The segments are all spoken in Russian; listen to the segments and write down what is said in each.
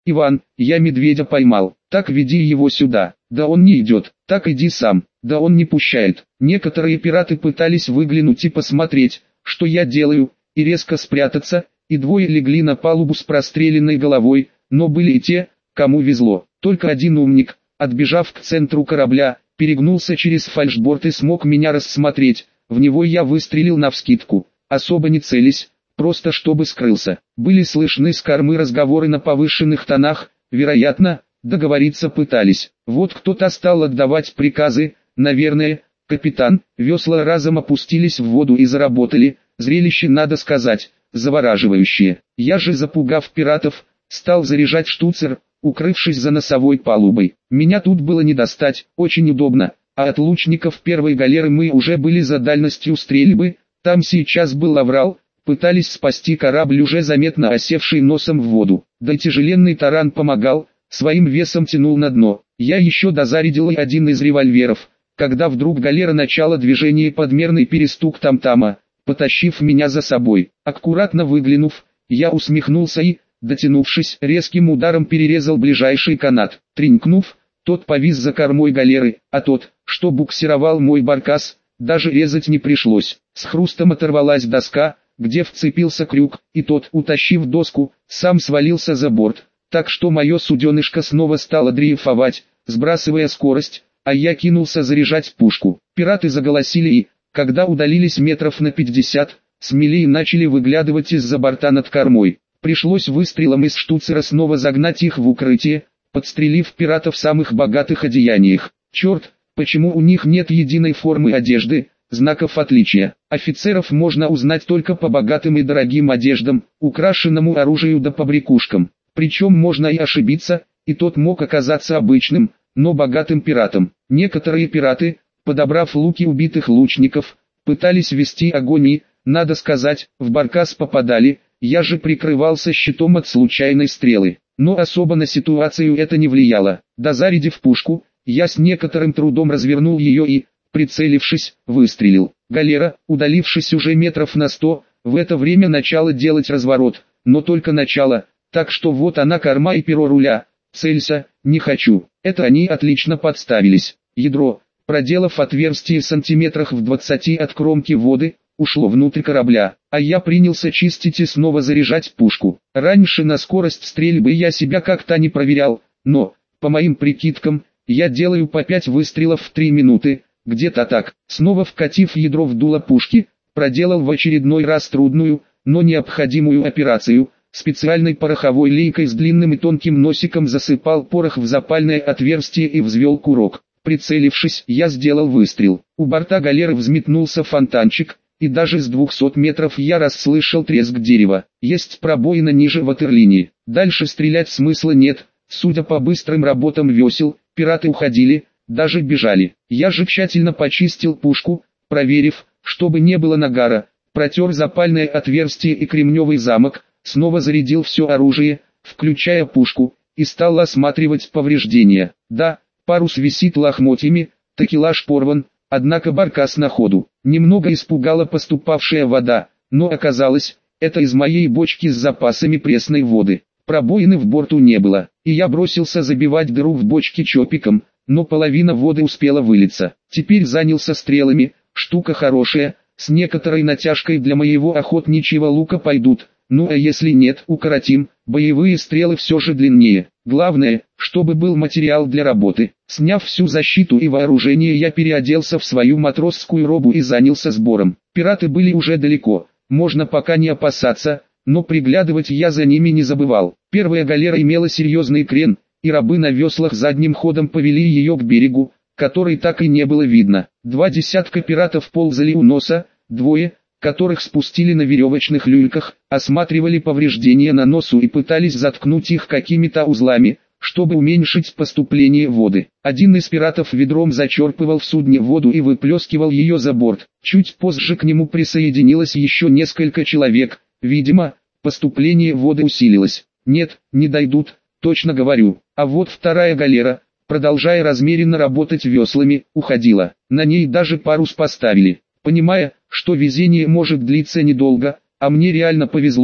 Иван, я медведя поймал, так веди его сюда. Да он не идет, так иди сам, да он не пущает. Некоторые пираты пытались выглянуть и посмотреть, что я делаю, и резко спрятаться, и двое легли на палубу с простреленной головой, но были и те, кому везло. Только один умник, отбежав к центру корабля, перегнулся через фальшборд и смог меня рассмотреть. В него я выстрелил навскидку, особо не целясь, просто чтобы скрылся. Были слышны с кормы разговоры на повышенных тонах, вероятно, договориться пытались. Вот кто-то стал отдавать приказы, наверное, капитан. Весла разом опустились в воду и заработали. Зрелище, надо сказать, завораживающее. Я же, запугав пиратов, стал заряжать штуцер, укрывшись за носовой палубой. Меня тут было не достать, очень удобно, а от лучников первой галеры мы уже были за дальностью стрельбы. Там сейчас был аврал, пытались спасти корабль, уже заметно осевший носом в воду. Да и тяжеленный таран помогал, своим весом тянул на дно. Я еще дозарядил и один из револьверов, когда вдруг галера начала движение, подмерный перестук там-тама, потащив меня за собой. Аккуратно выглянув, я усмехнулся и, дотянувшись, резким ударом перерезал ближайший канат. Тренькнув, тот повис за кормой галеры, а тот, что буксировал мой баркас, даже резать не пришлось. С хрустом оторвалась доска, где вцепился крюк, и тот, утащив доску, сам свалился за борт, так что мое суденышко снова стало дрейфовать, сбрасывая скорость, а я кинулся заряжать пушку. Пираты заголосили и, когда удалились метров на 50, смелее начали выглядывать из-за борта над кормой. Пришлось выстрелом из штуцера снова загнать их в укрытие, подстрелив пиратов в самых богатых одеяниях. Черт, почему у них нет единой формы одежды, знаков отличия? Офицеров можно узнать только по богатым и дорогим одеждам, украшенному оружию да побрякушкам. Причем можно и ошибиться, и тот мог оказаться обычным, но богатым пиратом. Некоторые пираты, подобрав луки убитых лучников, пытались вести огонь и, надо сказать, в баркас попадали. Я же прикрывался щитом от случайной стрелы, но особо на ситуацию это не влияло. Дозарядив пушку, я с некоторым трудом развернул ее и, прицелившись, выстрелил. Галера, удалившись уже метров на 100, в это время начала делать разворот, но только начало, так что вот она, корма и перо руля. Целься, не хочу. Это они отлично подставились. Ядро, проделав отверстие сантиметрах в 20 от кромки воды, ушло внутрь корабля, а я принялся чистить и снова заряжать пушку. Раньше на скорость стрельбы я себя как-то не проверял, но, по моим прикидкам, я делаю по 5 выстрелов в 3 минуты, где-то так. Снова вкатив ядро в дуло пушки, проделал в очередной раз трудную, но необходимую операцию. Специальной пороховой лейкой с длинным и тонким носиком засыпал порох в запальное отверстие и взвел курок. Прицелившись, я сделал выстрел. У борта галеры взметнулся фонтанчик, и даже с 200 метров я расслышал треск дерева. Есть пробоина ниже ватерлинии. Дальше стрелять смысла нет. Судя по быстрым работам весел, пираты уходили, даже бежали. Я же тщательно почистил пушку, проверив, чтобы не было нагара, протер запальное отверстие и кремневый замок, снова зарядил все оружие, включая пушку, и стал осматривать повреждения. Да, парус висит лохмотьями, такелаж порван, однако баркас на ходу. Немного испугала поступавшая вода, но оказалось, это из моей бочки с запасами пресной воды. Пробоины в борту не было, и я бросился забивать дыру в бочке чопиком, но половина воды успела вылиться. Теперь занялся стрелами, штука хорошая, с некоторой натяжкой для моего охотничьего лука пойдут. Ну а если нет, укоротим, боевые стрелы все же длиннее. Главное, чтобы был материал для работы. Сняв всю защиту и вооружение, я переоделся в свою матросскую робу и занялся сбором. Пираты были уже далеко, можно пока не опасаться, но приглядывать я за ними не забывал. Первая галера имела серьезный крен, и рабы на веслах задним ходом повели ее к берегу, который так и не было видно. 2 десятка пиратов ползали у носа, двое, которых спустили на веревочных люльках, осматривали повреждения на носу и пытались заткнуть их какими-то узлами, чтобы уменьшить поступление воды. Один из пиратов ведром зачерпывал в судне воду и выплескивал ее за борт. Чуть позже к нему присоединилось еще несколько человек. Видимо, поступление воды усилилось. Нет, не дойдут, точно говорю. А вот вторая галера, продолжая размеренно работать веслами, уходила. На ней даже парус поставили. Понимая, что везение может длиться недолго, а мне реально повезло,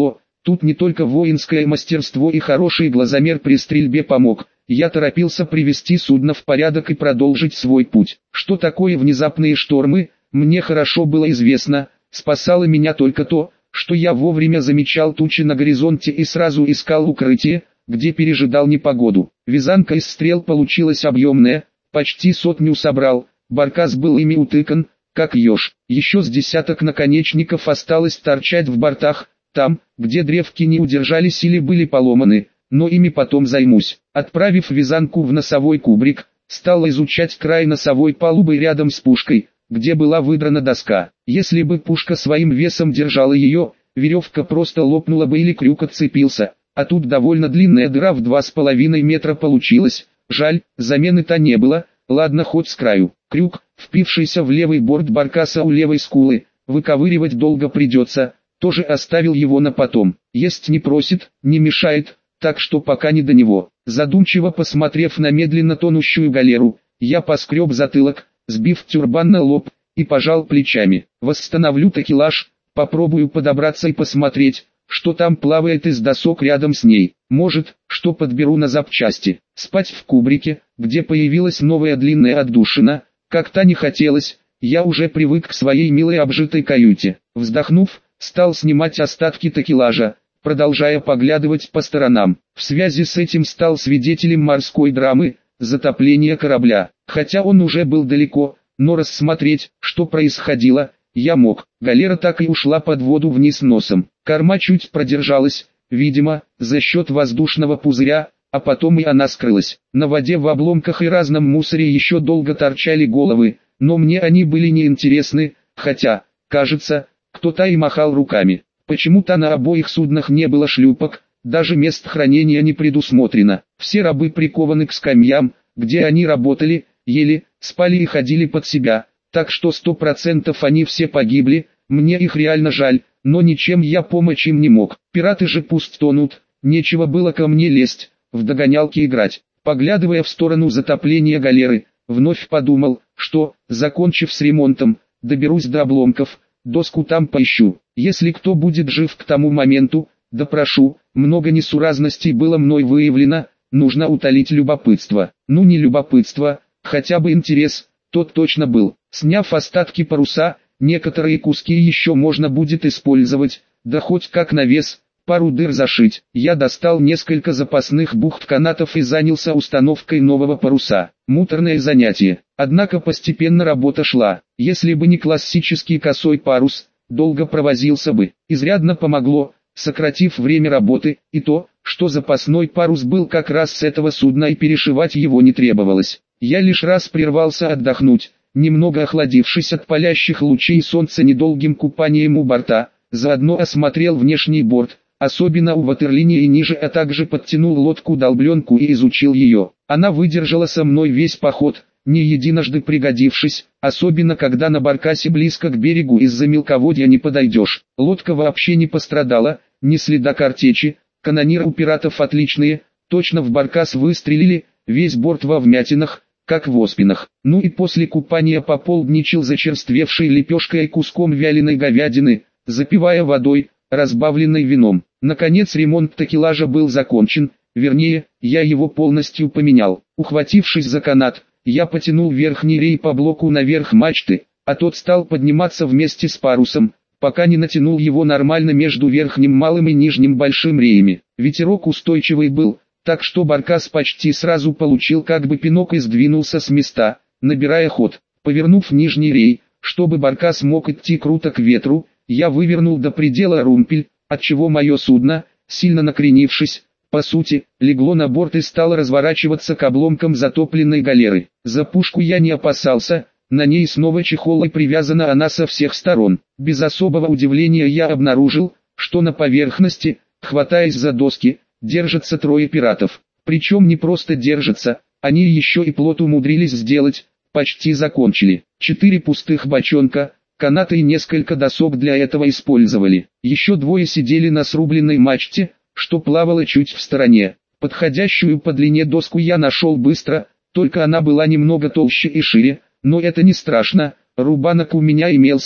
Тут не только воинское мастерство и хороший глазомер при стрельбе помог. Я торопился привести судно в порядок и продолжить свой путь. Что такое внезапные штормы, мне хорошо было известно. Спасало меня только то, что я вовремя замечал тучи на горизонте и сразу искал укрытие, где пережидал непогоду. Вязанка из стрел получилась объемная, почти 100 собрал, баркас был ими утыкан, как еж. Еще с десяток наконечников осталось торчать в бортах, там, где древки не удержались или были поломаны, но ими потом займусь. Отправив вязанку в носовой кубрик, стал изучать край носовой палубы рядом с пушкой, где была выдрана доска. Если бы пушка своим весом держала ее, веревка просто лопнула бы или крюк отцепился, а тут довольно длинная дыра в 2,5 метра получилась. Жаль, замены-то не было, ладно хоть с краю. Крюк, впившийся в левый борт баркаса у левой скулы, выковыривать долго придется, тоже оставил его на потом. Есть не просит, не мешает, так что пока не до него. Задумчиво посмотрев на медленно тонущую галеру, я поскреб затылок, сбив тюрбан на лоб, и пожал плечами. Восстановлю такелаж, попробую подобраться и посмотреть, что там плавает из досок рядом с ней. Может, что подберу на запчасти. Спать в кубрике, где появилась новая длинная отдушина, как-то не хотелось. Я уже привык к своей милой обжитой каюте. Вздохнув, стал снимать остатки такелажа, продолжая поглядывать по сторонам. В связи с этим стал свидетелем морской драмы, затопления корабля. Хотя он уже был далеко, но рассмотреть, что происходило, я мог. Галера так и ушла под воду вниз носом. Корма чуть продержалась, видимо, за счет воздушного пузыря, а потом и она скрылась. На воде в обломках и разном мусоре еще долго торчали головы, но мне они были неинтересны, хотя, кажется, кто-то и махал руками. Почему-то на обоих суднах не было шлюпок, даже мест хранения не предусмотрено. Все рабы прикованы к скамьям, где они работали, ели, спали и ходили под себя, так что 100% они все погибли. Мне их реально жаль, но ничем я помочь им не мог. Пираты же пусть тонут, нечего было ко мне лезть, в догонялки играть. Поглядывая в сторону затопления галеры, вновь подумал, что, закончив с ремонтом, доберусь до обломков, доску там поищу. Если кто будет жив к тому моменту, допрошу. Много несуразностей было мной выявлено, нужно утолить любопытство. Ну не любопытство, хотя бы интерес, тот точно был. Сняв остатки паруса, некоторые куски еще можно будет использовать, да хоть как навес, пару дыр зашить. Я достал несколько запасных бухт-канатов и занялся установкой нового паруса. Муторное занятие, однако постепенно работа шла. Если бы не классический косой парус, долго провозился бы. Изрядно помогло, сократив время работы, и то, что запасной парус был как раз с этого судна и перешивать его не требовалось. Я лишь раз прервался отдохнуть, немного охладившись от палящих лучей солнца недолгим купанием у борта, заодно осмотрел внешний борт, особенно у ватерлинии и ниже, а также подтянул лодку-долбленку и изучил ее. Она выдержала со мной весь поход, не единожды пригодившись, особенно когда на баркасе близко к берегу из-за мелководья не подойдешь. Лодка вообще не пострадала, ни следа картечи, канониры у пиратов отличные, точно в баркас выстрелили, весь борт во вмятинах, как в оспинах. Ну и после купания пополдничал зачерствевшей лепешкой и куском вяленой говядины, запивая водой, разбавленной вином. Наконец ремонт такелажа был закончен, вернее, я его полностью поменял. Ухватившись за канат, я потянул верхний рей по блоку наверх мачты, а тот стал подниматься вместе с парусом, пока не натянул его нормально между верхним малым и нижним большим реями. Ветерок устойчивый был, так что баркас почти сразу получил как бы пинок и сдвинулся с места, набирая ход. Повернув нижний рей, чтобы баркас мог идти круто к ветру, я вывернул до предела румпель, отчего мое судно, сильно накренившись, по сути, легло на борт и стало разворачиваться к обломкам затопленной галеры. За пушку я не опасался, на ней снова чехол и привязана она со всех сторон. Без особого удивления я обнаружил, что на поверхности, хватаясь за доски, держатся трое пиратов. Причем не просто держатся, они еще и плот умудрились сделать, почти закончили. 4 пустых бочонка, канаты и несколько досок для этого использовали. Еще двое сидели на срубленной мачте, что плавало чуть в стороне. Подходящую по длине доску я нашел быстро, только она была немного толще и шире, но это не страшно, рубанок у меня имелся,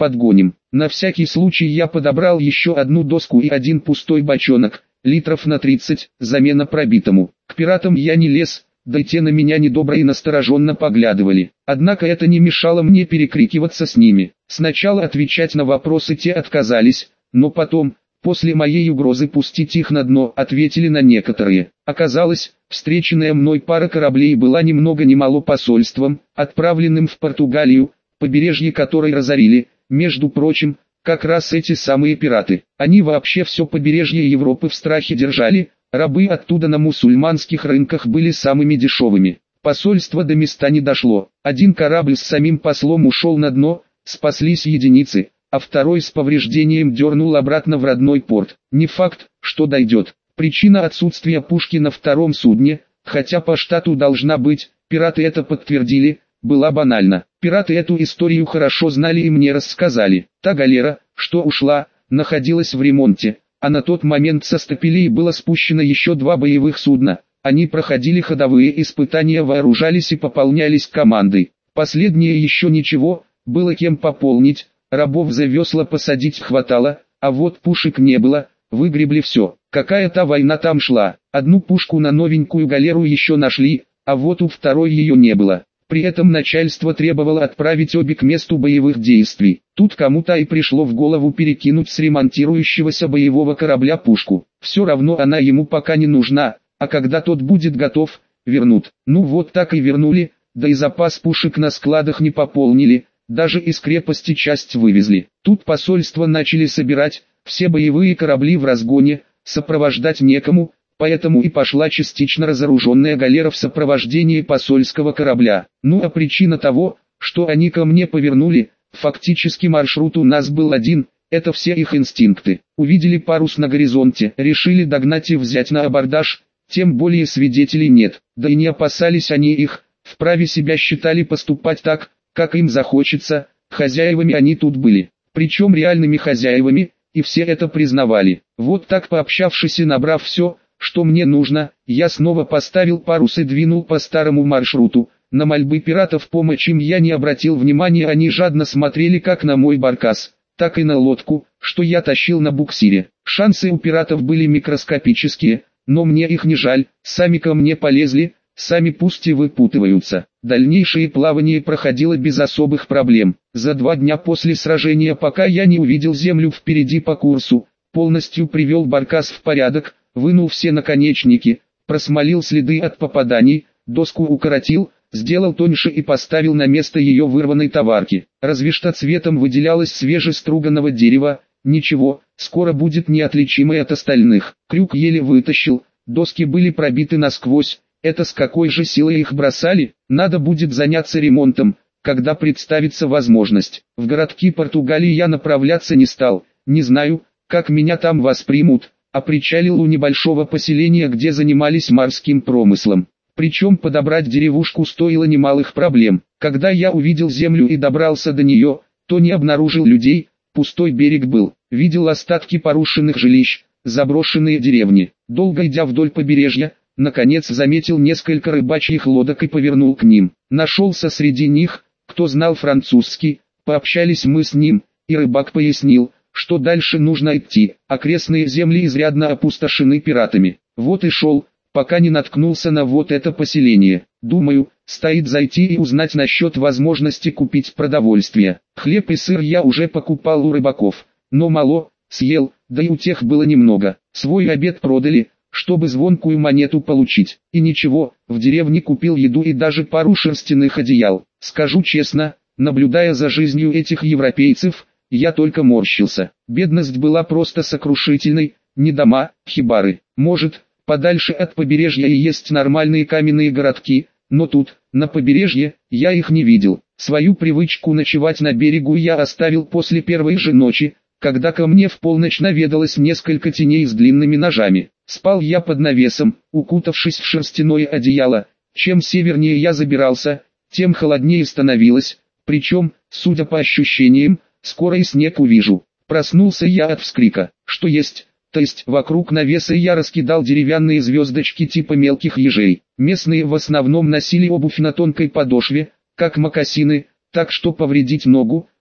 подгоним. На всякий случай я подобрал еще одну доску и один пустой бочонок, литров на 30, замена пробитому. К пиратам я не лез, да и те на меня недобро и настороженно поглядывали. Однако это не мешало мне перекрикиваться с ними. Сначала отвечать на вопросы те отказались, но потом, после моей угрозы пустить их на дно, ответили на некоторые. Оказалось, встреченная мной пара кораблей была ни много ни мало посольством, отправленным в Португалию, побережье которой разорили, между прочим, как раз эти самые пираты. Они вообще все побережье Европы в страхе держали, рабы оттуда на мусульманских рынках были самыми дешевыми. Посольство до места не дошло. Один корабль с самим послом ушел на дно, спаслись единицы, а второй с повреждением дернул обратно в родной порт. Не факт, что дойдет. Причина отсутствия пушки на втором судне, хотя по штату должна быть, пираты это подтвердили, была банальна. Пираты эту историю хорошо знали и мне рассказали. Та галера, что ушла, находилась в ремонте, а на тот момент со стапелей было спущено еще 2 боевых судна. Они проходили ходовые испытания, вооружались и пополнялись командой. Последнее еще ничего, было кем пополнить, рабов за весла посадить хватало, а вот пушек не было, выгребли все. Какая-то война там шла, одну пушку на новенькую галеру еще нашли, а вот у второй ее не было. При этом начальство требовало отправить обе к месту боевых действий. Тут кому-то и пришло в голову перекинуть с ремонтирующегося боевого корабля пушку. Все равно она ему пока не нужна, а когда тот будет готов, вернут. Ну вот так и вернули, да и запас пушек на складах не пополнили, даже из крепости часть вывезли. Тут посольство начали собирать, все боевые корабли в разгоне, сопровождать некому, поэтому и пошла частично разоруженная галера в сопровождении посольского корабля. Ну а причина того, что они ко мне повернули, фактически маршрут у нас был один, это все их инстинкты. Увидели парус на горизонте, решили догнать и взять на абордаж, тем более свидетелей нет, да и не опасались они их, вправе себя считали поступать так, как им захочется, хозяевами они тут были, причем реальными хозяевами, и все это признавали. Вот так пообщавшись и набрав все, что мне нужно, я снова поставил парус и двинул по старому маршруту. На мольбы пиратов помочь им я не обратил внимания, они жадно смотрели как на мой баркас, так и на лодку, что я тащил на буксире. Шансы у пиратов были микроскопические, но мне их не жаль, сами ко мне полезли, сами пусть и выпутываются. Дальнейшее плавание проходило без особых проблем. За 2 дня после сражения, пока я не увидел землю впереди по курсу, полностью привел баркас в порядок, вынул все наконечники, просмолил следы от попаданий, доску укоротил, сделал тоньше и поставил на место ее вырванной товарки. Разве что цветом выделялось свежеструганного дерева, ничего, скоро будет неотличимой от остальных. Крюк еле вытащил, доски были пробиты насквозь, это с какой же силой их бросали, надо будет заняться ремонтом, когда представится возможность. В городки Португалии я направляться не стал, не знаю, как меня там воспримут, а причалил у небольшого поселения, где занимались морским промыслом. Причем подобрать деревушку стоило немалых проблем. Когда я увидел землю и добрался до нее, то не обнаружил людей, пустой берег был. Видел остатки порушенных жилищ, заброшенные деревни. Долго идя вдоль побережья, наконец заметил несколько рыбачьих лодок и повернул к ним. Нашелся среди них, кто знал французский, пообщались мы с ним, и рыбак пояснил, что дальше нужно идти, окрестные земли изрядно опустошены пиратами. Вот и шел, пока не наткнулся на вот это поселение. Думаю, стоит зайти и узнать насчет возможности купить продовольствие. Хлеб и сыр я уже покупал у рыбаков, но мало, съел, да и у тех было немного. Свой обед продали, чтобы звонкую монету получить. И ничего, в деревне купил еду и даже пару шерстяных одеял. Скажу честно, наблюдая за жизнью этих европейцев, я только морщился. Бедность была просто сокрушительной, не дома, хибары. Может, подальше от побережья и есть нормальные каменные городки, но тут, на побережье, я их не видел. Свою привычку ночевать на берегу я оставил после первой же ночи, когда ко мне в полночь наведалось несколько теней с длинными ножами. Спал я под навесом, укутавшись в шерстяное одеяло. Чем севернее я забирался, тем холоднее становилось, причем, судя по ощущениям, скоро и снег увижу. Проснулся я от вскрика, что есть, то есть вокруг навеса я раскидал деревянные звездочки типа мелких ежей. Местные в основном носили обувь на тонкой подошве, как мокасины, так что повредить ногу,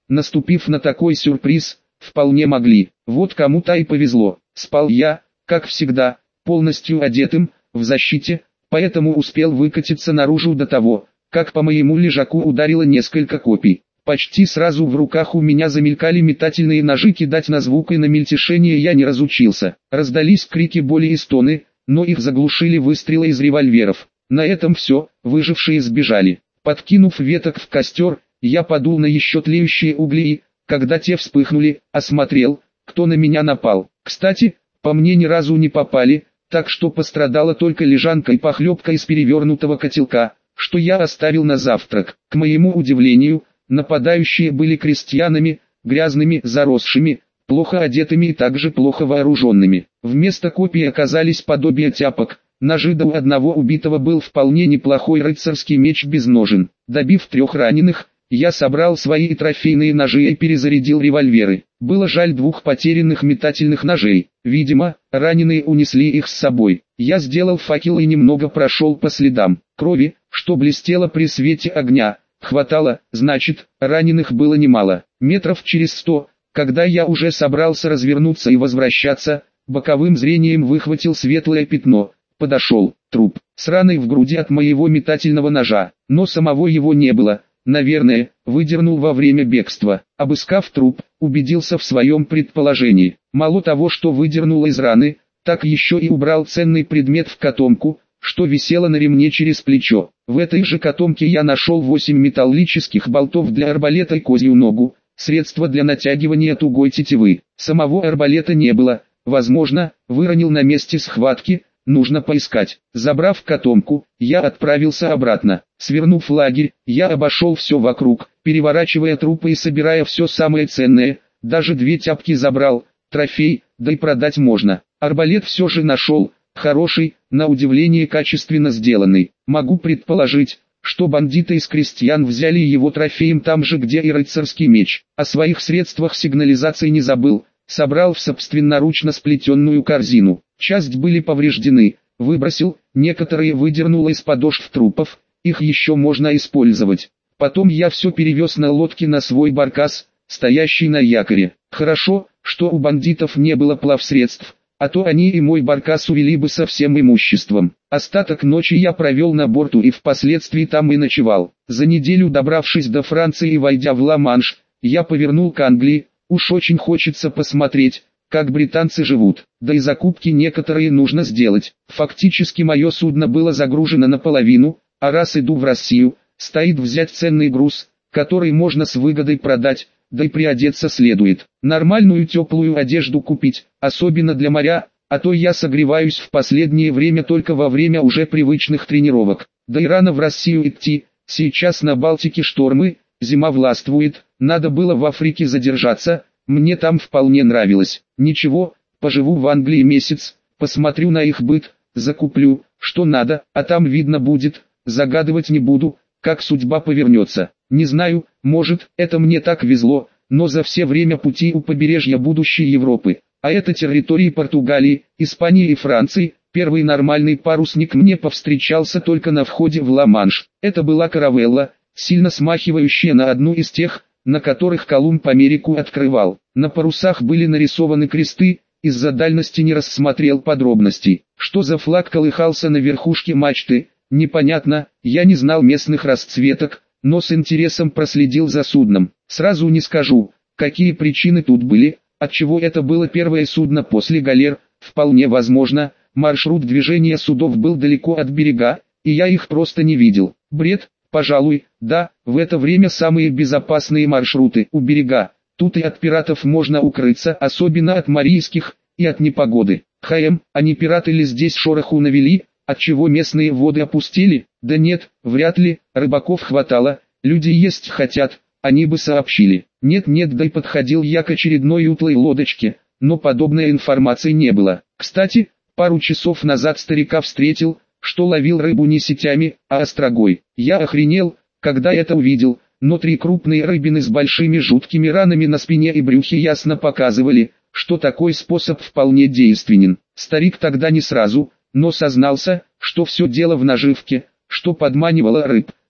наступив на такой сюрприз, вполне могли. Вот кому-то и повезло. Спал я, как всегда, полностью одетым, в защите, поэтому успел выкатиться наружу до того, как по моему лежаку ударило несколько копий. Почти сразу в руках у меня замелькали метательные ножи, кидать на звук и на мельтешение я не разучился. Раздались крики боли и стоны, но их заглушили выстрелы из револьверов. На этом все, выжившие сбежали. Подкинув веток в костер, я подул на еще тлеющие угли и, когда те вспыхнули, осмотрел, кто на меня напал. Кстати, по мне ни разу не попали, так что пострадала только лежанка и похлебка из перевернутого котелка, что я оставил на завтрак. К моему удивлению, нападающие были крестьянами, грязными, заросшими, плохо одетыми и также плохо вооруженными. Вместо копий оказались подобия тяпок. Ножи, у одного убитого был вполне неплохой рыцарский меч без ножен. Добив 3 раненых, я собрал свои трофейные ножи и перезарядил револьверы. Было жаль 2 потерянных метательных ножей. Видимо, раненые унесли их с собой. Я сделал факел и немного прошел по следам. Крови, что блестело при свете огня, хватало, значит, раненых было немало. Метров через 100, когда я уже собрался развернуться и возвращаться, боковым зрением выхватил светлое пятно. Подошел, труп, с раной в груди от моего метательного ножа, но самого его не было. Наверное, выдернул во время бегства. Обыскав труп, убедился в своем предположении. Мало того, что выдернул из раны, так еще и убрал ценный предмет в котомку, что висело на ремне через плечо. В этой же котомке я нашел 8 металлических болтов для арбалета и козью ногу, средства для натягивания тугой тетивы. Самого арбалета не было, возможно, выронил на месте схватки. Нужно поискать. Забрав котомку, я отправился обратно. Свернув лагерь, я обошел все вокруг, переворачивая трупы и собирая все самое ценное. Даже 2 тяпки забрал, трофей, да и продать можно. Арбалет все же нашел, хороший, на удивление качественно сделанный. Могу предположить, что бандиты из крестьян взяли его трофеем там же, где и рыцарский меч. О своих средствах сигнализации не забыл. Собрал в собственноручно сплетенную корзину. Часть были повреждены, выбросил, некоторые выдернул из подошв трупов, их еще можно использовать. Потом я все перевез на лодке на свой баркас, стоящий на якоре. Хорошо, что у бандитов не было плавсредств, а то они и мой баркас увели бы со всем имуществом. Остаток ночи я провел на борту и впоследствии там и ночевал. За неделю, добравшись до Франции и войдя в Ла-Манш, я повернул к Англии. Уж очень хочется посмотреть, как британцы живут, да и закупки некоторые нужно сделать. Фактически мое судно было загружено наполовину, а раз иду в Россию, стоит взять ценный груз, который можно с выгодой продать, да и приодеться следует. Нормальную теплую одежду купить, особенно для моря, а то я согреваюсь в последнее время только во время уже привычных тренировок. Да и рано в Россию идти, сейчас на Балтике штормы, зима властвует, надо было в Африке задержаться, мне там вполне нравилось. Ничего, поживу в Англии месяц, посмотрю на их быт, закуплю, что надо, а там видно будет, загадывать не буду, как судьба повернется. Не знаю, может, это мне так везло, но за все время пути у побережья будущей Европы, а это территории Португалии, Испании и Франции, первый нормальный парусник мне повстречался только на входе в Ла-Манш. Это была каравелла, сильно смахивающая на одну из тех, на которых Колумб Америку открывал. На парусах были нарисованы кресты, из-за дальности не рассмотрел подробностей. Что за флаг колыхался на верхушке мачты, непонятно, я не знал местных расцветок, но с интересом проследил за судном. Сразу не скажу, какие причины тут были, отчего это было первое судно после галер, вполне возможно, маршрут движения судов был далеко от берега, и я их просто не видел. Бред? Пожалуй, да, в это время самые безопасные маршруты у берега. Тут и от пиратов можно укрыться, особенно от марийских, и от непогоды. А не пираты ли здесь шороху навели, отчего местные воды опустили? Да нет, вряд ли, рыбаков хватало, люди есть хотят, они бы сообщили. Нет, да и подходил я к очередной утлой лодочке, но подобной информации не было. Кстати, пару часов назад старика встретил, что ловил рыбу не сетями, а острогой. Я охренел, когда это увидел, но 3 крупные рыбины с большими жуткими ранами на спине и брюхе ясно показывали, что такой способ вполне действенен. Старик тогда не сразу, но сознался, что все дело в наживке, что подманивало рыб.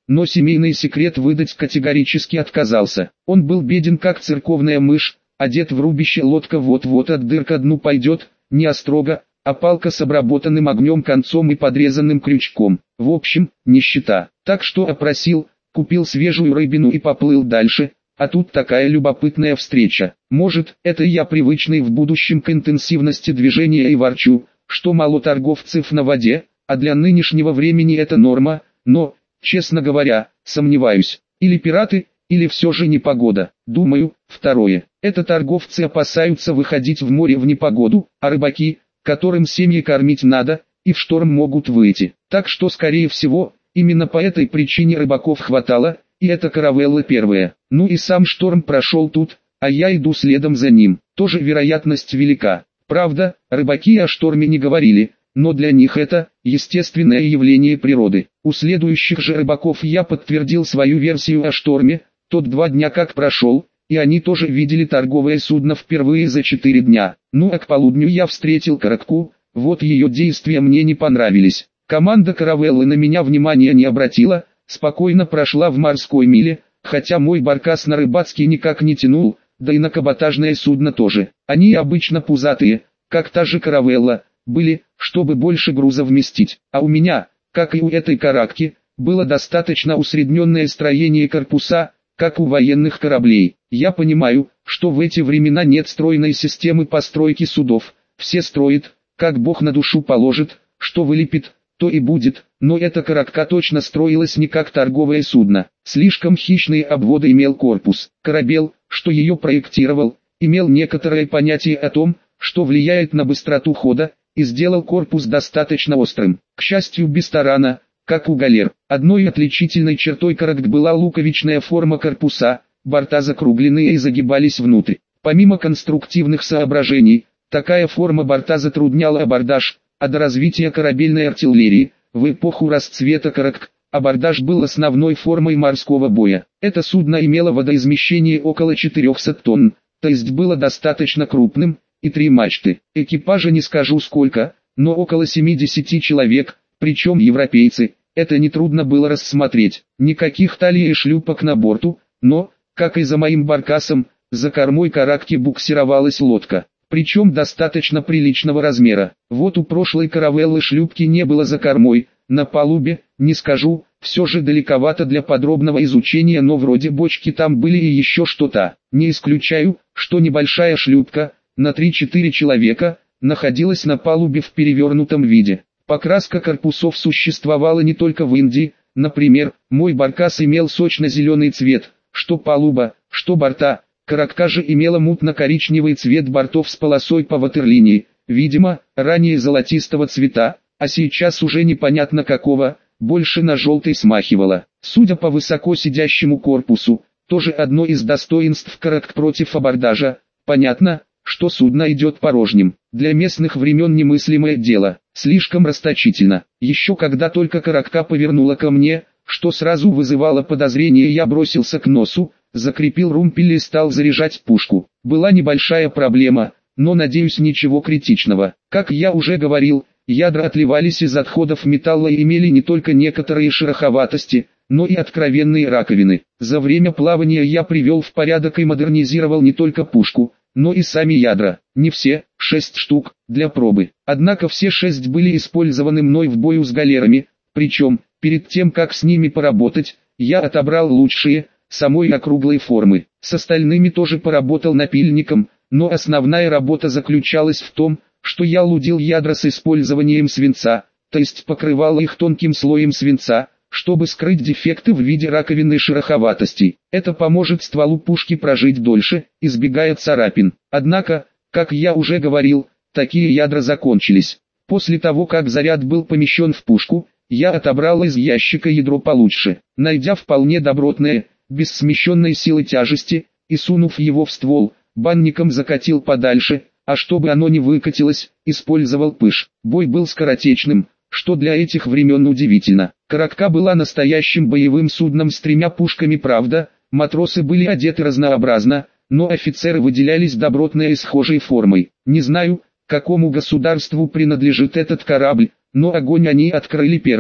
но семейный секрет выдать категорически отказался. Он был беден как церковная мышь, одет в рубище, лодка вот-вот от дыр ко дну пойдет, не острога, а палка с обработанным огнем концом и подрезанным крючком. В общем, нищета. Так что опросил, купил свежую рыбину и поплыл дальше, а тут такая любопытная встреча. Может, это я привычный в будущем к интенсивности движения и ворчу, что мало торговцев на воде, а для нынешнего времени это норма, но, честно говоря, сомневаюсь. Или пираты, или все же непогода. Думаю, второе. Это торговцы опасаются выходить в море в непогоду, а рыбаки, которым семьи кормить надо, и в шторм могут выйти. Так что, скорее всего, именно по этой причине рыбаков хватало, и это каравелла первая. Ну и сам шторм прошел тут, а я иду следом за ним. Тоже вероятность велика. Правда, рыбаки о шторме не говорили, но для них это естественное явление природы. У следующих же рыбаков я подтвердил свою версию о шторме. Тот 2 дня как прошел, и они тоже видели торговое судно впервые за 4 дня. Ну а к полудню я встретил Караку, вот ее действия мне не понравились. Команда каравеллы на меня внимания не обратила, спокойно прошла в морской миле, хотя мой баркас на рыбацкий никак не тянул, да и на каботажное судно тоже. Они обычно пузатые, как та же каравелла, были, чтобы больше груза вместить. А у меня, как и у этой каракки, было достаточно усредненное строение корпуса, как у военных кораблей. Я понимаю, что в эти времена нет стройной системы постройки судов, все строят, как Бог на душу положит, что вылепит, то и будет, но эта каракка точно строилась не как торговое судно. Слишком хищные обводы имел корпус. Корабел, что ее проектировал, имел некоторое понятие о том, что влияет на быстроту хода, и сделал корпус достаточно острым. К счастью, без тарана, как у галер. Одной отличительной чертой каракк была луковичная форма корпуса, борта закругленные и загибались внутрь. Помимо конструктивных соображений, такая форма борта затрудняла абордаж, а до развития корабельной артиллерии, в эпоху расцвета каракк, абордаж был основной формой морского боя. Это судно имело водоизмещение около 400 тонн, то есть было достаточно крупным, и 3 мачты. Экипажа не скажу сколько, но около 70 человек, причем европейцы. Это нетрудно было рассмотреть. Никаких талий и шлюпок на борту, но, как и за моим баркасом, за кормой каракки буксировалась лодка, причем достаточно приличного размера. Вот у прошлой каравеллы шлюпки не было за кормой, на палубе, не скажу, все же далековато для подробного изучения, но вроде бочки там были и еще что-то. Не исключаю, что небольшая шлюпка, на 3-4 человека, находилась на палубе в перевернутом виде. Покраска корпусов существовала не только в Индии, например, мой баркас имел сочно-зеленый цвет, что палуба, что борта, каракка же имела мутно-коричневый цвет бортов с полосой по ватерлинии, видимо, ранее золотистого цвета, а сейчас уже непонятно какого, больше на желтый смахивала. Судя по высоко сидящему корпусу, тоже одно из достоинств каракк против абордажа, понятно, что судно идет порожним. Для местных времен немыслимое дело, слишком расточительно. Еще когда только каракка повернула ко мне, что сразу вызывало подозрение, я бросился к носу, закрепил румпель и стал заряжать пушку. Была небольшая проблема, но надеюсь ничего критичного. Как я уже говорил, ядра отливались из отходов металла и имели не только некоторые шероховатости, но и откровенные раковины. За время плавания я привел в порядок и модернизировал не только пушку, но и сами ядра. Не все, 6 штук, для пробы. Однако все 6 были использованы мной в бою с галерами, причем, перед тем как с ними поработать, я отобрал лучшие, самой округлой формы. С остальными тоже поработал напильником, но основная работа заключалась в том, что я лудил ядра с использованием свинца, то есть покрывал их тонким слоем свинца, чтобы скрыть дефекты в виде раковины и шероховатостей. Это поможет стволу пушки прожить дольше, избегая царапин. Однако, как я уже говорил, такие ядра закончились. После того как заряд был помещен в пушку, я отобрал из ящика ядро получше, найдя вполне добротное, без смещенной силы тяжести, и сунув его в ствол, банником закатил подальше, а чтобы оно не выкатилось, использовал пыш. Бой был скоротечным, что для этих времен удивительно. Каракка была настоящим боевым судном с 3 пушками, правда, матросы были одеты разнообразно, но офицеры выделялись добротной и схожей формой. Не знаю, какому государству принадлежит этот корабль, но огонь они открыли первыми.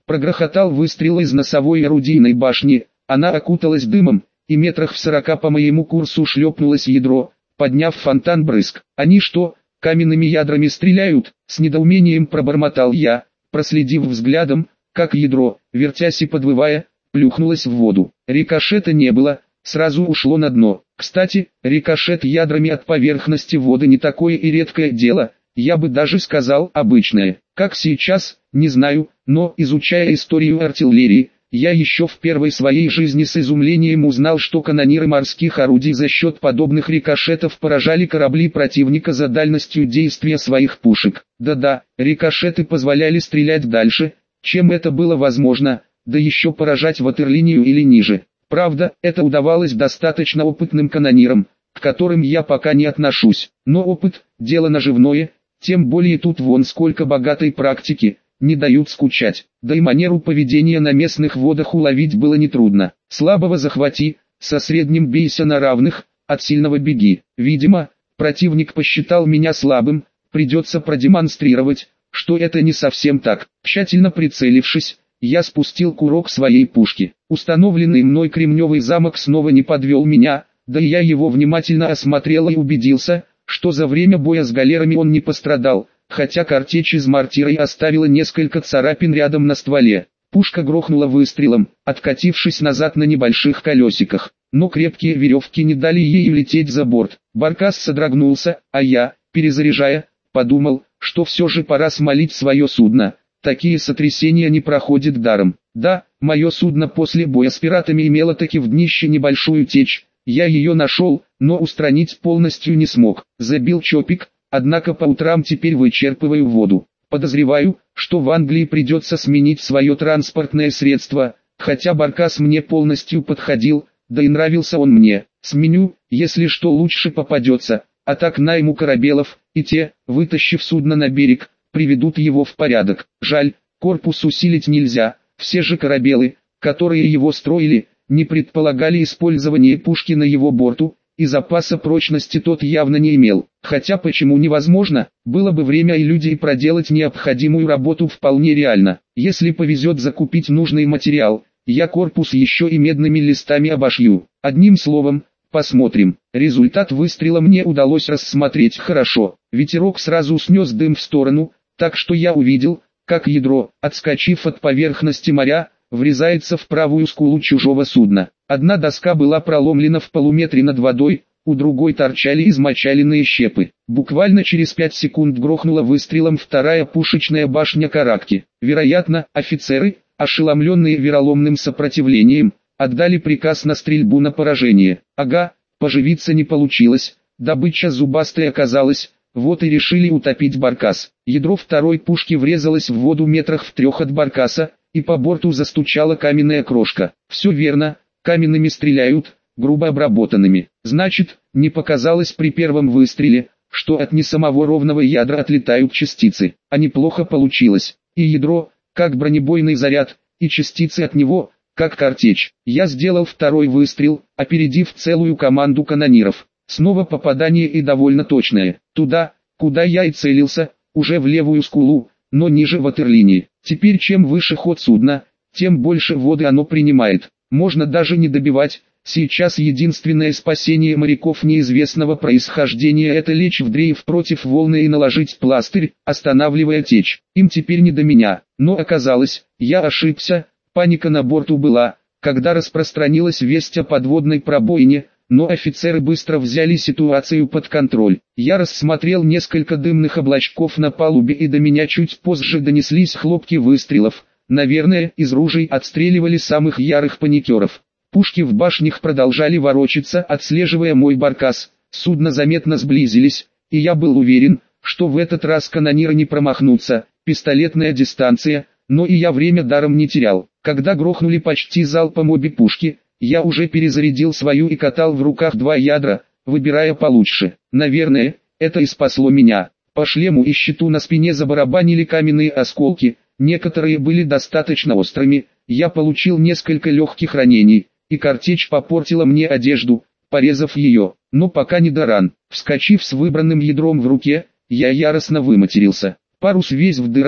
Прогрохотал выстрел из носовой орудийной башни, она окуталась дымом, и метрах в 40 по моему курсу шлепнулось ядро, подняв фонтан брызг. «Они что, каменными ядрами стреляют?» — с недоумением пробормотал я, проследив взглядом, как ядро, вертясь и подвывая, плюхнулось в воду. Рикошета не было, сразу ушло на дно. Кстати, рикошет ядрами от поверхности воды не такое и редкое дело, я бы даже сказал обычное. Как сейчас, не знаю, но изучая историю артиллерии, я еще в первой своей жизни с изумлением узнал, что канониры морских орудий за счет подобных рикошетов поражали корабли противника за дальностью действия своих пушек. Да-да, рикошеты позволяли стрелять дальше, чем это было возможно, да еще поражать ватерлинию или ниже. Правда, это удавалось достаточно опытным канонирам, к которым я пока не отношусь. Но опыт – дело наживное, тем более тут вон сколько богатой практики, не дают скучать. Да и манеру поведения на местных водах уловить было нетрудно. Слабого захвати, со средним бейся на равных, от сильного беги. Видимо, противник посчитал меня слабым, придется продемонстрировать, что это не совсем так. Тщательно прицелившись, я спустил курок своей пушки. Установленный мной кремневый замок снова не подвел меня, да и я его внимательно осмотрел и убедился, что за время боя с галерами он не пострадал, хотя картечь из мортиры оставила несколько царапин рядом на стволе. Пушка грохнула выстрелом, откатившись назад на небольших колесиках, но крепкие веревки не дали ей лететь за борт. Баркас содрогнулся, а я, перезаряжая, подумал, что все же пора смолить свое судно. Такие сотрясения не проходят даром. Да, мое судно после боя с пиратами имело таки в днище небольшую течь, я ее нашел, но устранить полностью не смог. Забил чопик, однако по утрам теперь вычерпываю воду. Подозреваю, что в Англии придется сменить свое транспортное средство, хотя Баркас мне полностью подходил, да и нравился он мне. Сменю, если что лучше попадется, а так найму корабелов, и те, вытащив судно на берег, приведут его в порядок. Жаль, корпус усилить нельзя, все же корабелы, которые его строили, не предполагали использование пушки на его борту, и запаса прочности тот явно не имел. Хотя почему невозможно, было бы время и люди проделать необходимую работу вполне реально. Если повезет закупить нужный материал, я корпус еще и медными листами обошью. Одним словом, посмотрим. Результат выстрела мне удалось рассмотреть хорошо. Ветерок сразу снес дым в сторону, так что я увидел, как ядро, отскочив от поверхности моря, врезается в правую скулу чужого судна. Одна доска была проломлена в полуметре над водой, у другой торчали измочаленные щепы. Буквально через 5 секунд грохнула выстрелом вторая пушечная башня каракки. Вероятно, офицеры, ошеломленные вероломным сопротивлением, отдали приказ на стрельбу на поражение. Ага, поживиться не получилось, добыча зубастой оказалась, вот и решили утопить баркас. Ядро второй пушки врезалось в воду метрах в 3 от баркаса, и по борту застучала каменная крошка. Все верно, каменными стреляют, грубо обработанными. Значит, не показалось при первом выстреле, что от не самого ровного ядра отлетают частицы. А неплохо получилось. И ядро, как бронебойный заряд, и частицы от него, как картечь. Я сделал второй выстрел, опередив целую команду канониров. Снова попадание и довольно точное. Туда, куда я и целился, уже в левую скулу, но ниже ватерлинии. Теперь чем выше ход судна, тем больше воды оно принимает. Можно даже не добивать. Сейчас единственное спасение моряков неизвестного происхождения — это лечь в дрейф против волны и наложить пластырь, останавливая течь. Им теперь не до меня. Но оказалось, я ошибся, паника на борту была, когда распространилась весть о подводной пробоине, но офицеры быстро взяли ситуацию под контроль. Я рассмотрел несколько дымных облачков на палубе, и до меня чуть позже донеслись хлопки выстрелов. Наверное, из ружей отстреливали самых ярых паникеров. Пушки в башнях продолжали ворочаться, отслеживая мой баркас. Судно заметно сблизились, и я был уверен, что в этот раз канониры не промахнутся. Пистолетная дистанция, но и я время даром не терял. Когда грохнули почти залпом обе пушки, я уже перезарядил свою и катал в руках 2 ядра, выбирая получше. Наверное, это и спасло меня. По шлему и щиту на спине забарабанили каменные осколки, некоторые были достаточно острыми, я получил несколько легких ранений, и картечь попортила мне одежду, порезав ее, но пока не до ран. Вскочив с выбранным ядром в руке, я яростно выматерился. Парус весь в дырах,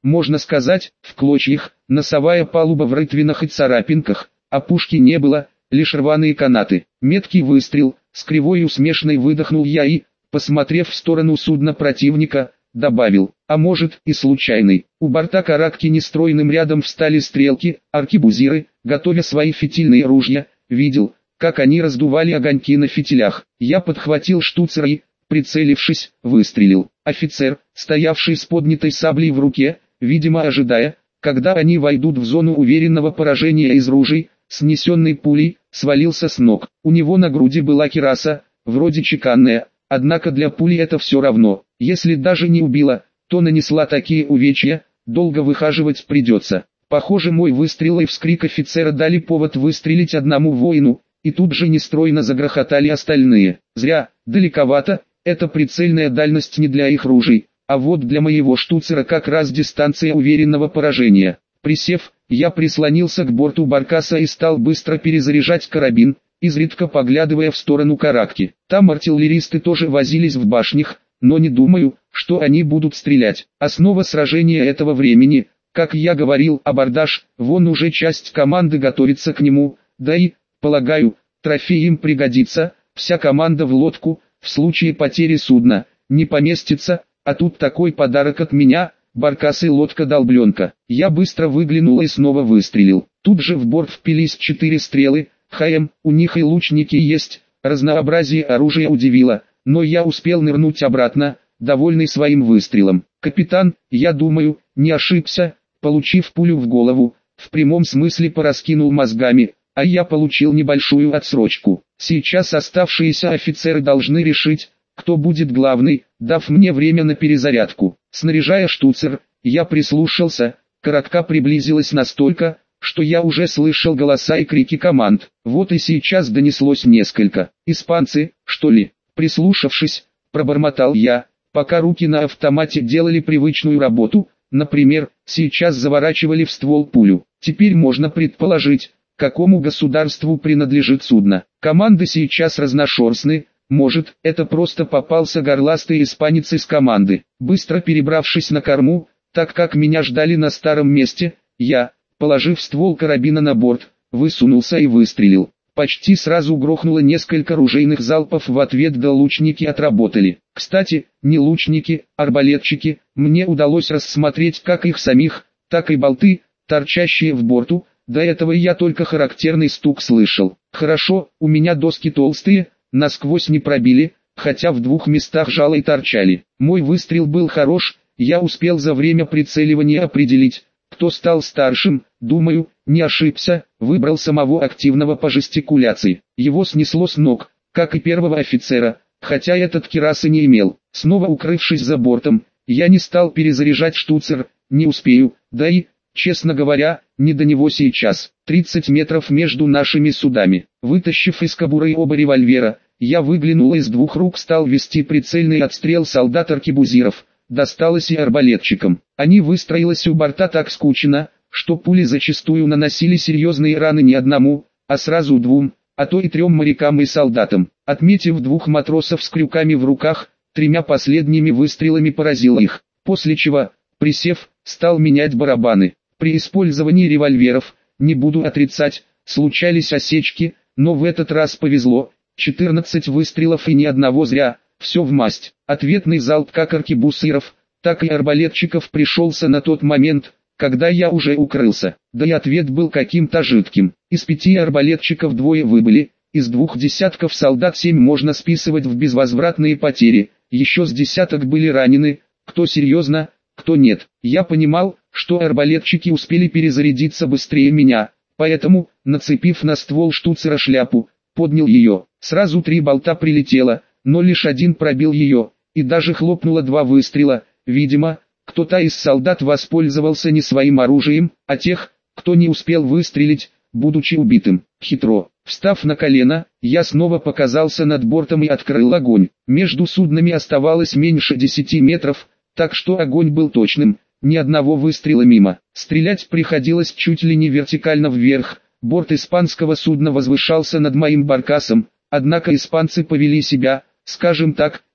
можно сказать, в клочьях, носовая палуба в рытвинах и царапинках, а пушки не было, лишь рваные канаты. Меткий выстрел, с кривой усмешной выдохнул я и, посмотрев в сторону судна противника, добавил, а может и случайный. У борта каракки нестройным рядом встали стрелки, аркебузиры, готовя свои фитильные ружья. Видел, как они раздували огоньки на фитилях. Я подхватил штуцер и, прицелившись, выстрелил. Офицер, стоявший с поднятой саблей в руке, видимо ожидая, когда они войдут в зону уверенного поражения из ружей, снесенный пулей, свалился с ног. У него на груди была кираса, вроде чеканная, однако для пули это все равно. Если даже не убила, то нанесла такие увечья, долго выхаживать придется. Похоже, мой выстрел и вскрик офицера дали повод выстрелить одному воину, и тут же нестройно загрохотали остальные. Зря, далековато, это прицельная дальность не для их ружей, а вот для моего штуцера как раз дистанция уверенного поражения. Присев, я прислонился к борту баркаса и стал быстро перезаряжать карабин, изредка поглядывая в сторону каракки. Там артиллеристы тоже возились в башнях, но не думаю, что они будут стрелять. Основа сражения этого времени, как я говорил, абордаж, вон уже часть команды готовится к нему, да и, полагаю, трофей им пригодится, вся команда в лодку, в случае потери судна, не поместится, а тут такой подарок от меня, баркас и лодка-долбленка. Я быстро выглянул и снова выстрелил. Тут же в борт впились 4 стрелы, у них и лучники есть, разнообразие оружия удивило, но я успел нырнуть обратно, довольный своим выстрелом. Капитан, я думаю, не ошибся, получив пулю в голову, в прямом смысле пораскинул мозгами, а я получил небольшую отсрочку. Сейчас оставшиеся офицеры должны решить, кто будет главный, дав мне время на перезарядку. Снаряжая штуцер, я прислушался, каракка приблизилась настолько, что я уже слышал голоса и крики команд. Вот и сейчас донеслось несколько. «Испанцы, что ли?» Прислушавшись, пробормотал я, пока руки на автомате делали привычную работу, например, сейчас заворачивали в ствол пулю. Теперь можно предположить, какому государству принадлежит судно. Команды сейчас разношерстны, может, это просто попался горластый испанец из команды. Быстро перебравшись на корму, так как меня ждали на старом месте, я, положив ствол карабина на борт, высунулся и выстрелил. Почти сразу грохнуло несколько ружейных залпов, в ответ да лучники отработали. Кстати, не лучники, арбалетчики, мне удалось рассмотреть как их самих, так и болты, торчащие в борту, до этого я только характерный стук слышал. Хорошо, у меня доски толстые, насквозь не пробили, хотя в 2 местах жало и торчали. Мой выстрел был хорош, я успел за время прицеливания определить, кто стал старшим, думаю, не ошибся, выбрал самого активного по жестикуляции. Его снесло с ног, как и первого офицера, хотя этот кирасы не имел. Снова укрывшись за бортом, я не стал перезаряжать штуцер, не успею, да и, честно говоря, не до него сейчас. 30 метров между нашими судами. Вытащив из кобуры оба револьвера, я выглянул из 2 рук, стал вести прицельный отстрел солдат-аркебузиров. Досталось и арбалетчикам. Они выстроились у борта так скучно, что пули зачастую наносили серьезные раны не одному, а сразу 2, а то и 3 морякам и солдатам. Отметив 2 матросов с крюками в руках, 3 последними выстрелами поразил их, после чего, присев, стал менять барабаны. При использовании револьверов, не буду отрицать, случались осечки, но в этот раз повезло, 14 выстрелов и ни одного зря. Все в масть. Ответный залп как аркебузиров, так и арбалетчиков пришелся на тот момент, когда я уже укрылся. Да и ответ был каким-то жидким. Из 5 арбалетчиков 2 выбыли, из 2 десятков солдат 7 можно списывать в безвозвратные потери, еще с десяток были ранены, кто серьезно, кто нет. Я понимал, что арбалетчики успели перезарядиться быстрее меня, поэтому, нацепив на ствол штуцера шляпу, поднял ее. Сразу 3 болта прилетело, но лишь 1 пробил ее, и даже хлопнуло 2 выстрела. Видимо, кто-то из солдат воспользовался не своим оружием, а тех, кто не успел выстрелить, будучи убитым. Хитро. Встав на колено, я снова показался над бортом и открыл огонь. Между суднами оставалось меньше 10 метров, так что огонь был точным, ни одного выстрела мимо. Стрелять приходилось чуть ли не вертикально вверх. Борт испанского судна возвышался над моим баркасом, однако испанцы повели себя, скажем так,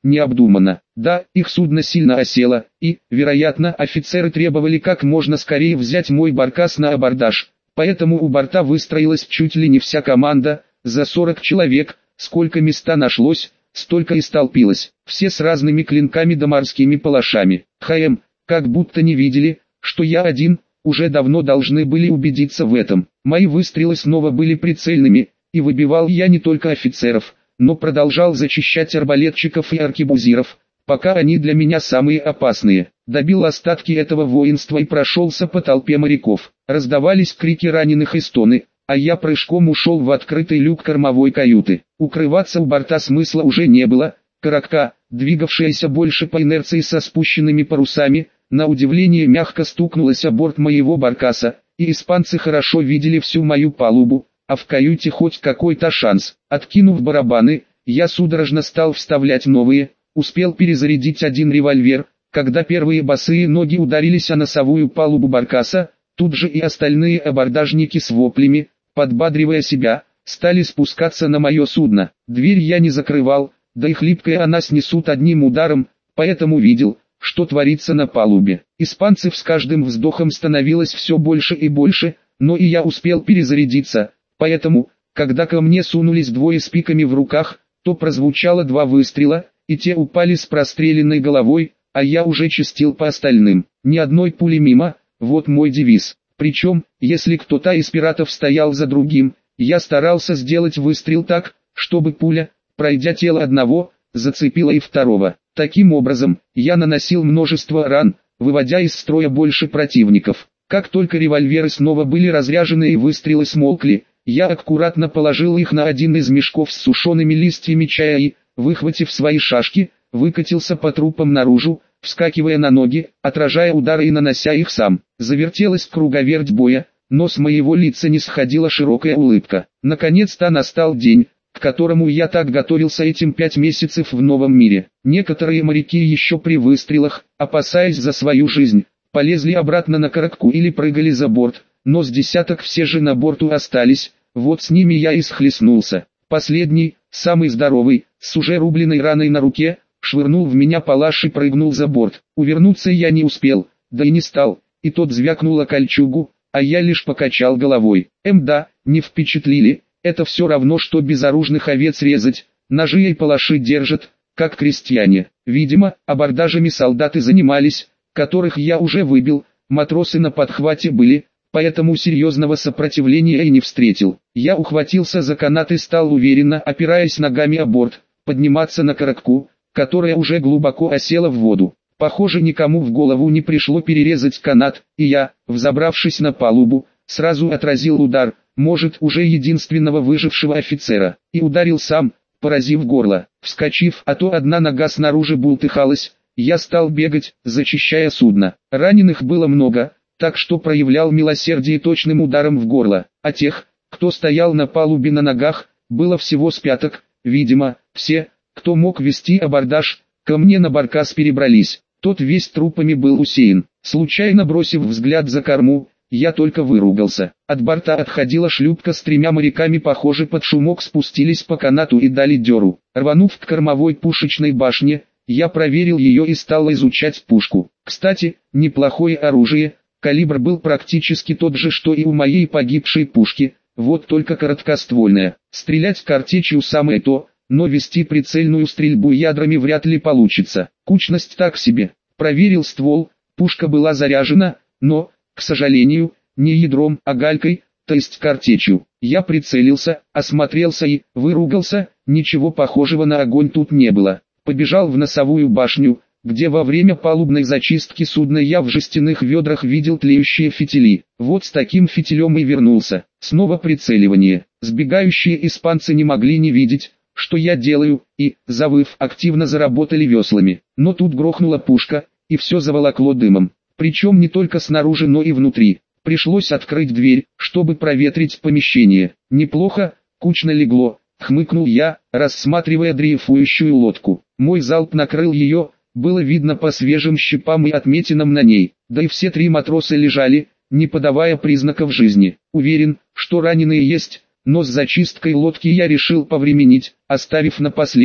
необдуманно. Да, их судно сильно осело, и, вероятно, офицеры требовали как можно скорее взять мой баркас на абордаж, поэтому у борта выстроилась чуть ли не вся команда, за 40 человек, сколько места нашлось, столько и столпилось, все с разными клинками да морскими палашами. Как будто не видели, что я один, уже давно должны были убедиться в этом. Мои выстрелы снова были прицельными, и выбивал я не только офицеров, но продолжал зачищать арбалетчиков и аркебузиров, пока они для меня самые опасные. Добил остатки этого воинства и прошелся по толпе моряков. Раздавались крики раненых и стоны, а я прыжком ушел в открытый люк кормовой каюты. Укрываться у борта смысла уже не было. Каракка, двигавшаяся больше по инерции со спущенными парусами, на удивление мягко стукнулась о борт моего баркаса, и испанцы хорошо видели всю мою палубу, а в каюте хоть какой-то шанс. Откинув барабаны, я судорожно стал вставлять новые, успел перезарядить один револьвер, когда первые босые ноги ударились о носовую палубу баркаса, тут же и остальные абордажники с воплями, подбадривая себя, стали спускаться на мое судно. Дверь я не закрывал, да и хлипкая она снесут одним ударом, поэтому видел, что творится на палубе. Испанцев с каждым вздохом становилось все больше и больше, но и я успел перезарядиться, поэтому, когда ко мне сунулись двое с пиками в руках, то прозвучало 2 выстрела, и те упали с простреленной головой, а я уже чистил по остальным. Ни одной пули мимо, вот мой девиз. Причем, если кто-то из пиратов стоял за другим, я старался сделать выстрел так, чтобы пуля, пройдя тело одного, зацепила и второго. Таким образом, я наносил множество ран, выводя из строя больше противников. Как только револьверы снова были разряжены и выстрелы смолкли, я аккуратно положил их на один из мешков с сушеными листьями чая и, выхватив свои шашки, выкатился по трупам наружу, вскакивая на ноги, отражая удары и нанося их сам. Завертелась круговерть боя, но с моего лица не сходила широкая улыбка. Наконец-то настал день, к которому я так готовился этим 5 месяцев в новом мире. Некоторые моряки еще при выстрелах, опасаясь за свою жизнь, полезли обратно на каракку или прыгали за борт, но с десяток все же на борту остались, вот с ними я и схлестнулся. Последний, самый здоровый, с уже рубленной раной на руке, швырнул в меня палаш и прыгнул за борт. Увернуться я не успел, да и не стал, и тот звякнул о кольчугу, а я лишь покачал головой. Да, не впечатлили, это все равно что безоружных овец резать, ножи и палаши держат, как крестьяне. Видимо, абордажами солдаты занимались, которых я уже выбил, матросы на подхвате были, поэтому серьезного сопротивления и не встретил. Я ухватился за канат и стал уверенно, опираясь ногами о борт, подниматься на каракку, которая уже глубоко осела в воду. Похоже, никому в голову не пришло перерезать канат, и я, взобравшись на палубу, сразу отразил удар, может уже единственного выжившего офицера, и ударил сам, поразив горло. Вскочив, а то одна нога снаружи бултыхалась, я стал бегать, зачищая судно. Раненых было много, так что проявлял милосердие точным ударом в горло, а тех, кто стоял на палубе на ногах, было всего с пяток. Видимо, все, кто мог вести абордаж, ко мне на баркас перебрались. Тот весь трупами был усеян. Случайно бросив взгляд за корму, я только выругался. От борта отходила шлюпка с 3 моряками, похоже под шумок спустились по канату и дали дёру. Рванув к кормовой пушечной башне, я проверил ее и стал изучать пушку. Кстати, неплохое оружие, калибр был практически тот же, что и у моей погибшей пушки, вот только короткоствольная. Стрелять картечью самое то, но вести прицельную стрельбу ядрами вряд ли получится. Кучность так себе. Проверил ствол, пушка была заряжена, но, к сожалению, не ядром, а галькой, то есть картечью. Я прицелился, осмотрелся и выругался, ничего похожего на огонь тут не было. Побежал в носовую башню, где во время палубной зачистки судна я в жестяных ведрах видел тлеющие фитили. Вот с таким фитилем и вернулся. Снова прицеливание. Сбегающие испанцы не могли не видеть, что я делаю, и, завыв, активно заработали веслами. Но тут грохнула пушка, и все заволокло дымом. Причем не только снаружи, но и внутри. Пришлось открыть дверь, чтобы проветрить помещение. Неплохо, кучно легло, хмыкнул я, рассматривая дрейфующую лодку. Мой залп накрыл ее, было видно по свежим щепам и отметинам на ней. Да и все 3 матроса лежали, не подавая признаков жизни. Уверен, что раненые есть, но с зачисткой лодки я решил повременить, оставив напоследок.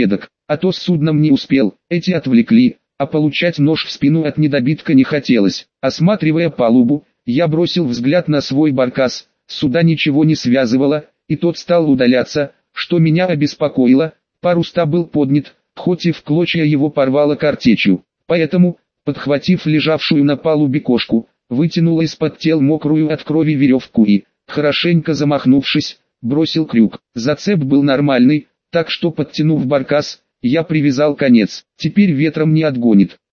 а то с судном не успел, эти отвлекли, а получать нож в спину от недобитка не хотелось. Осматривая палубу, я бросил взгляд на свой баркас, суда ничего не связывало, и тот стал удаляться, что меня обеспокоило, парус-то был поднят, хоть и в клочья его порвало картечью, поэтому, подхватив лежавшую на палубе кошку, вытянул из-под тел мокрую от крови веревку и, хорошенько замахнувшись, бросил крюк. Зацеп был нормальный, так что, подтянув баркас, я привязал конец. Теперь ветром не отгонит.